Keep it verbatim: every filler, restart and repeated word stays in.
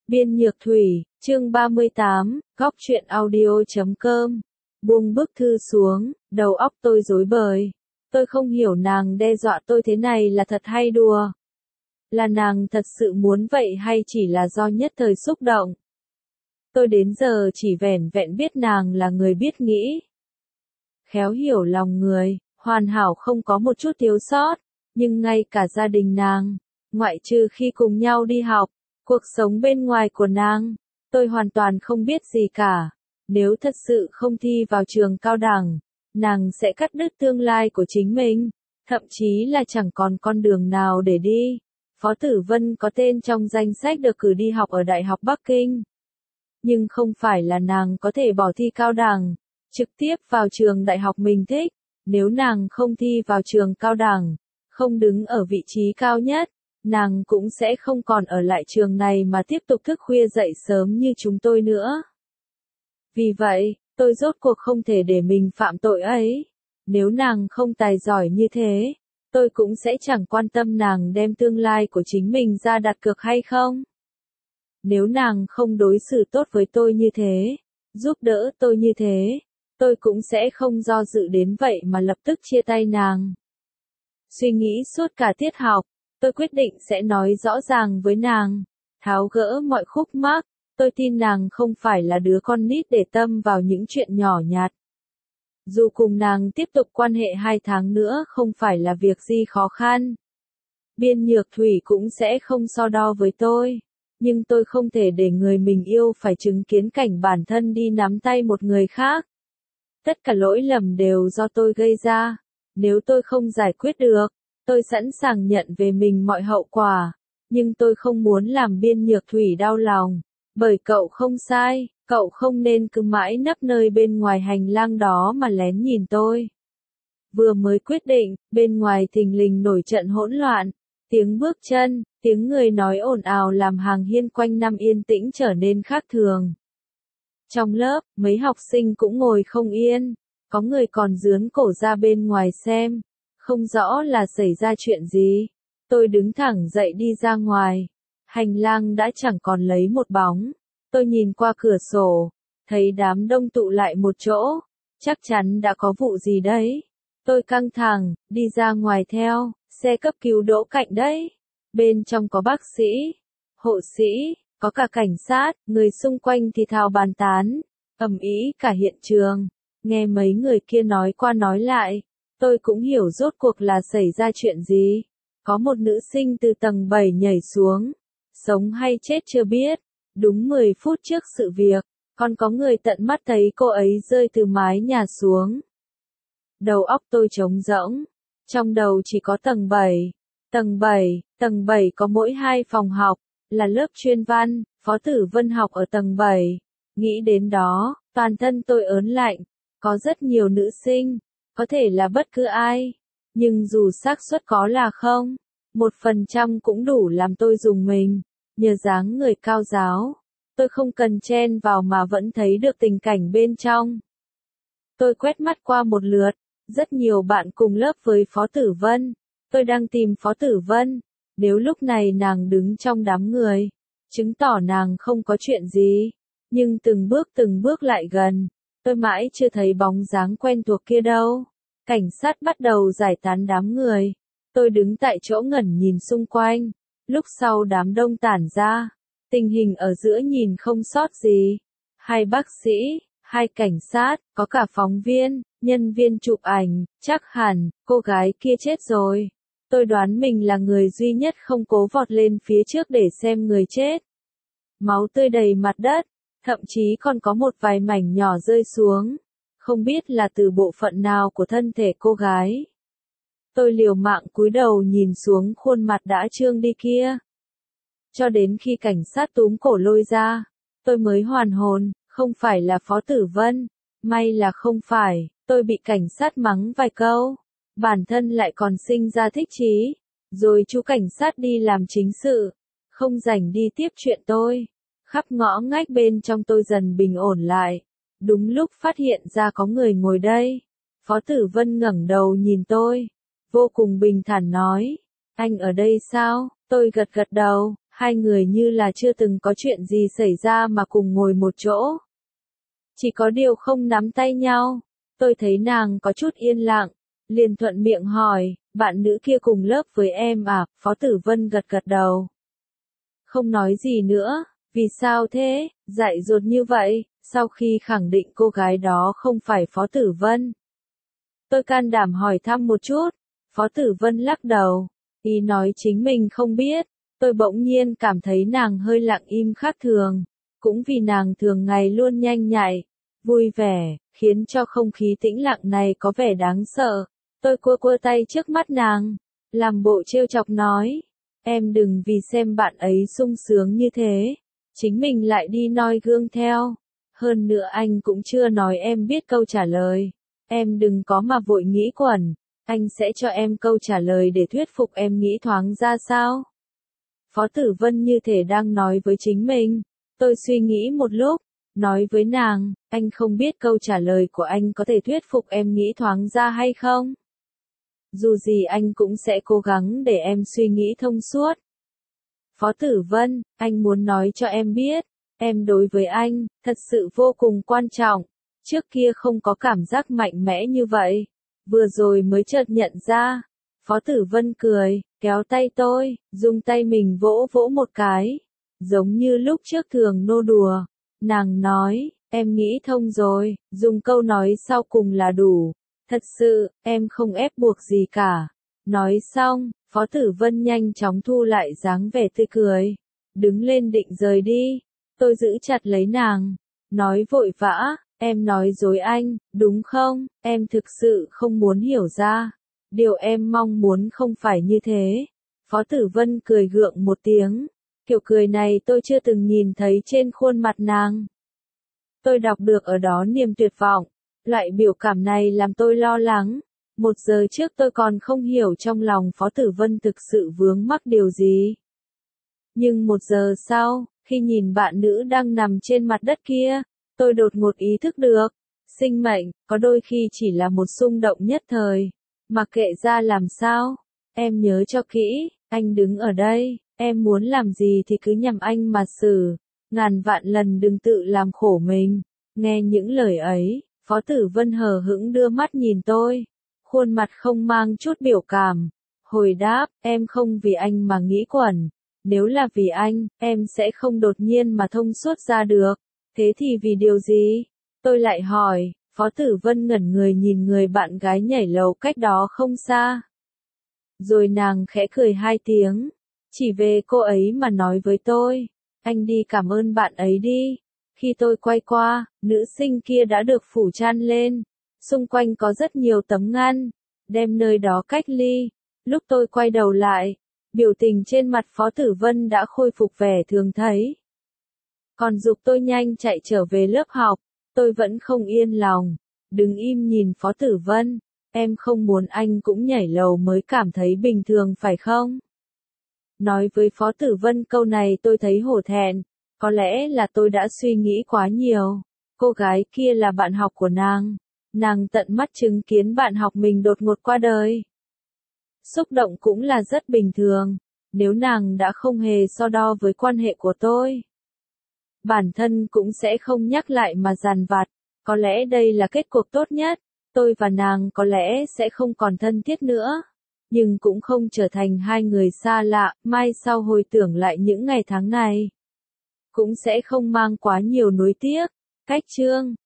Biên Nhược Thủy, chương ba mươi tám, góc truyện audio chấm com. Buông bức thư xuống, đầu óc tôi rối bời. Tôi không hiểu nàng đe dọa tôi thế này là thật hay đùa. Là nàng thật sự muốn vậy hay chỉ là do nhất thời xúc động. Tôi đến giờ chỉ vẻn vẹn biết nàng là người biết nghĩ. Khéo hiểu lòng người, hoàn hảo không có một chút thiếu sót, nhưng ngay cả gia đình nàng, ngoại trừ khi cùng nhau đi học, cuộc sống bên ngoài của nàng, tôi hoàn toàn không biết gì cả. Nếu thật sự không thi vào trường cao đẳng, nàng sẽ cắt đứt tương lai của chính mình, thậm chí là chẳng còn con đường nào để đi. Phó Tử Vân có tên trong danh sách được cử đi học ở Đại học Bắc Kinh. Nhưng không phải là nàng có thể bỏ thi cao đẳng, trực tiếp vào trường đại học mình thích. Nếu nàng không thi vào trường cao đẳng, không đứng ở vị trí cao nhất, nàng cũng sẽ không còn ở lại trường này mà tiếp tục thức khuya dậy sớm như chúng tôi nữa. Vì vậy, tôi rốt cuộc không thể để mình phạm tội ấy. Nếu nàng không tài giỏi như thế, tôi cũng sẽ chẳng quan tâm nàng đem tương lai của chính mình ra đặt cược hay không. Nếu nàng không đối xử tốt với tôi như thế, giúp đỡ tôi như thế, tôi cũng sẽ không do dự đến vậy mà lập tức chia tay nàng. Suy nghĩ suốt cả tiết học, tôi quyết định sẽ nói rõ ràng với nàng, tháo gỡ mọi khúc mắc. Tôi tin nàng không phải là đứa con nít để tâm vào những chuyện nhỏ nhặt. Dù cùng nàng tiếp tục quan hệ hai tháng nữa không phải là việc gì khó khăn. Biên Nhược Thủy cũng sẽ không so đo với tôi. Nhưng tôi không thể để người mình yêu phải chứng kiến cảnh bản thân đi nắm tay một người khác. Tất cả lỗi lầm đều do tôi gây ra. Nếu tôi không giải quyết được, tôi sẵn sàng nhận về mình mọi hậu quả. Nhưng tôi không muốn làm Biên Nhược Thủy đau lòng. Bởi cậu không sai, cậu không nên cứ mãi nấp nơi bên ngoài hành lang đó mà lén nhìn tôi. Vừa mới quyết định, bên ngoài thình lình nổi trận hỗn loạn, tiếng bước chân, tiếng người nói ồn ào làm hàng hiên quanh năm yên tĩnh trở nên khác thường. Trong lớp, mấy học sinh cũng ngồi không yên, có người còn dướn cổ ra bên ngoài xem, không rõ là xảy ra chuyện gì. Tôi đứng thẳng dậy đi ra ngoài. Hành lang đã chẳng còn lấy một bóng. Tôi nhìn qua cửa sổ, thấy đám đông tụ lại một chỗ, chắc chắn đã có vụ gì đấy. Tôi căng thẳng, đi ra ngoài theo, xe cấp cứu đỗ cạnh đấy. Bên trong có bác sĩ, hộ sĩ, có cả cảnh sát, người xung quanh thì thào bàn tán, ầm ĩ cả hiện trường. Nghe mấy người kia nói qua nói lại, tôi cũng hiểu rốt cuộc là xảy ra chuyện gì. Có một nữ sinh từ tầng bảy nhảy xuống. Sống hay chết chưa biết, đúng mười phút trước sự việc, còn có người tận mắt thấy cô ấy rơi từ mái nhà xuống. Đầu óc tôi trống rỗng, trong đầu chỉ có tầng bảy. Tầng bảy, tầng bảy có mỗi hai phòng học, là lớp chuyên văn, Phó Tử Vân học ở tầng bảy. Nghĩ đến đó, toàn thân tôi ớn lạnh, có rất nhiều nữ sinh, có thể là bất cứ ai, nhưng dù xác suất có là không, một phần trăm cũng đủ làm tôi rùng mình. Nhờ dáng người cao ráo, tôi không cần chen vào mà vẫn thấy được tình cảnh bên trong. Tôi quét mắt qua một lượt, rất nhiều bạn cùng lớp với Phó Tử Vân. Tôi đang tìm Phó Tử Vân. Nếu lúc này nàng đứng trong đám người, chứng tỏ nàng không có chuyện gì. Nhưng từng bước từng bước lại gần, tôi mãi chưa thấy bóng dáng quen thuộc kia đâu. Cảnh sát bắt đầu giải tán đám người. Tôi đứng tại chỗ ngẩn nhìn xung quanh. Lúc sau đám đông tản ra, tình hình ở giữa nhìn không sót gì. Hai bác sĩ, hai cảnh sát, có cả phóng viên, nhân viên chụp ảnh, chắc hẳn, cô gái kia chết rồi. Tôi đoán mình là người duy nhất không cố vọt lên phía trước để xem người chết. Máu tươi đầy mặt đất, thậm chí còn có một vài mảnh nhỏ rơi xuống. Không biết là từ bộ phận nào của thân thể cô gái. Tôi liều mạng cúi đầu nhìn xuống khuôn mặt đã trương đi kia. Cho đến khi cảnh sát túm cổ lôi ra, tôi mới hoàn hồn, không phải là Phó Tử Vân. May là không phải, tôi bị cảnh sát mắng vài câu. Bản thân lại còn sinh ra thích chí. Rồi chú cảnh sát đi làm chính sự, không rảnh đi tiếp chuyện tôi. Khắp ngõ ngách bên trong tôi dần bình ổn lại. Đúng lúc phát hiện ra có người ngồi đây. Phó Tử Vân ngẩng đầu nhìn tôi. Vô cùng bình thản nói, anh ở đây sao? Tôi gật gật đầu, Hai người như là chưa từng có chuyện gì xảy ra mà cùng ngồi một chỗ. Chỉ có điều không nắm tay nhau. Tôi thấy nàng có chút yên lặng, liền thuận miệng hỏi, bạn nữ kia cùng lớp với em à? Phó Tử Vân gật gật đầu. Không nói gì nữa, vì sao thế, dại dột như vậy, sau khi khẳng định cô gái đó không phải Phó Tử Vân. Tôi can đảm hỏi thăm một chút, Phó Tử Vân lắc đầu, ý nói chính mình không biết. Tôi bỗng nhiên cảm thấy nàng hơi lặng im khác thường, cũng vì nàng thường ngày luôn nhanh nhạy, vui vẻ, khiến cho không khí tĩnh lặng này có vẻ đáng sợ. Tôi cua cua tay trước mắt nàng, làm bộ trêu chọc nói, em đừng vì xem bạn ấy sung sướng như thế, chính mình lại đi noi gương theo. Hơn nữa anh cũng chưa nói em biết câu trả lời, em đừng có mà vội nghĩ quẩn, anh sẽ cho em câu trả lời để thuyết phục em nghĩ thoáng ra sao. Phó Tử Vân như thể đang nói với chính mình. Tôi suy nghĩ một lúc, nói với nàng, anh không biết câu trả lời của anh có thể thuyết phục em nghĩ thoáng ra hay không? Dù gì anh cũng sẽ cố gắng để em suy nghĩ thông suốt. Phó Tử Vân, anh muốn nói cho em biết, em đối với anh, thật sự vô cùng quan trọng. Trước kia không có cảm giác mạnh mẽ như vậy, vừa rồi mới chợt nhận ra. Phó Tử Vân cười, kéo tay tôi, dùng tay mình vỗ vỗ một cái, giống như lúc trước thường nô đùa. Nàng nói, em nghĩ thông rồi, dùng câu nói sau cùng là đủ. Thật sự, em không ép buộc gì cả. Nói xong, Phó Tử Vân nhanh chóng thu lại dáng vẻ tươi cười, đứng lên định rời đi. Tôi giữ chặt lấy nàng, nói vội vã, em nói dối anh, đúng không? Em thực sự không muốn hiểu ra. Điều em mong muốn không phải như thế. Phó Tử Vân cười gượng một tiếng. Kiểu cười này tôi chưa từng nhìn thấy trên khuôn mặt nàng. Tôi đọc được ở đó niềm tuyệt vọng. Loại biểu cảm này làm tôi lo lắng. Một giờ trước tôi còn không hiểu trong lòng Phó Tử Vân thực sự vướng mắc điều gì. Nhưng một giờ sau, khi nhìn bạn nữ đang nằm trên mặt đất kia, tôi đột ngột ý thức được. Sinh mệnh, có đôi khi chỉ là một xung động nhất thời. Mặc kệ ra làm sao, em nhớ cho kỹ, anh đứng ở đây, em muốn làm gì thì cứ nhằm anh mà xử, ngàn vạn lần đừng tự làm khổ mình. Nghe những lời ấy, Phó Tử Vân hờ hững đưa mắt nhìn tôi, khuôn mặt không mang chút biểu cảm, hồi đáp, em không vì anh mà nghĩ quẩn, nếu là vì anh, em sẽ không đột nhiên mà thông suốt ra được, thế thì vì điều gì? Tôi lại hỏi. Phó Tử Vân ngẩn người nhìn người bạn gái nhảy lầu cách đó không xa. Rồi nàng khẽ cười hai tiếng, chỉ về cô ấy mà nói với tôi, anh đi cảm ơn bạn ấy đi. Khi tôi quay qua, nữ sinh kia đã được phủ chăn lên, xung quanh có rất nhiều tấm ngăn, đem nơi đó cách ly. Lúc tôi quay đầu lại, biểu tình trên mặt Phó Tử Vân đã khôi phục vẻ thường thấy. Còn giục tôi nhanh chạy trở về lớp học. Tôi vẫn không yên lòng, đứng im nhìn Phó Tử Vân, em không muốn anh cũng nhảy lầu mới cảm thấy bình thường phải không? Nói với Phó Tử Vân câu này tôi thấy hổ thẹn, có lẽ là tôi đã suy nghĩ quá nhiều. Cô gái kia là bạn học của nàng, nàng tận mắt chứng kiến bạn học mình đột ngột qua đời. Xúc động cũng là rất bình thường, nếu nàng đã không hề so đo với quan hệ của tôi. Bản thân cũng sẽ không nhắc lại mà dằn vặt, có lẽ đây là kết cục tốt nhất, tôi và nàng có lẽ sẽ không còn thân thiết nữa, nhưng cũng không trở thành hai người xa lạ, mai sau hồi tưởng lại những ngày tháng này, cũng sẽ không mang quá nhiều nuối tiếc. Cách chương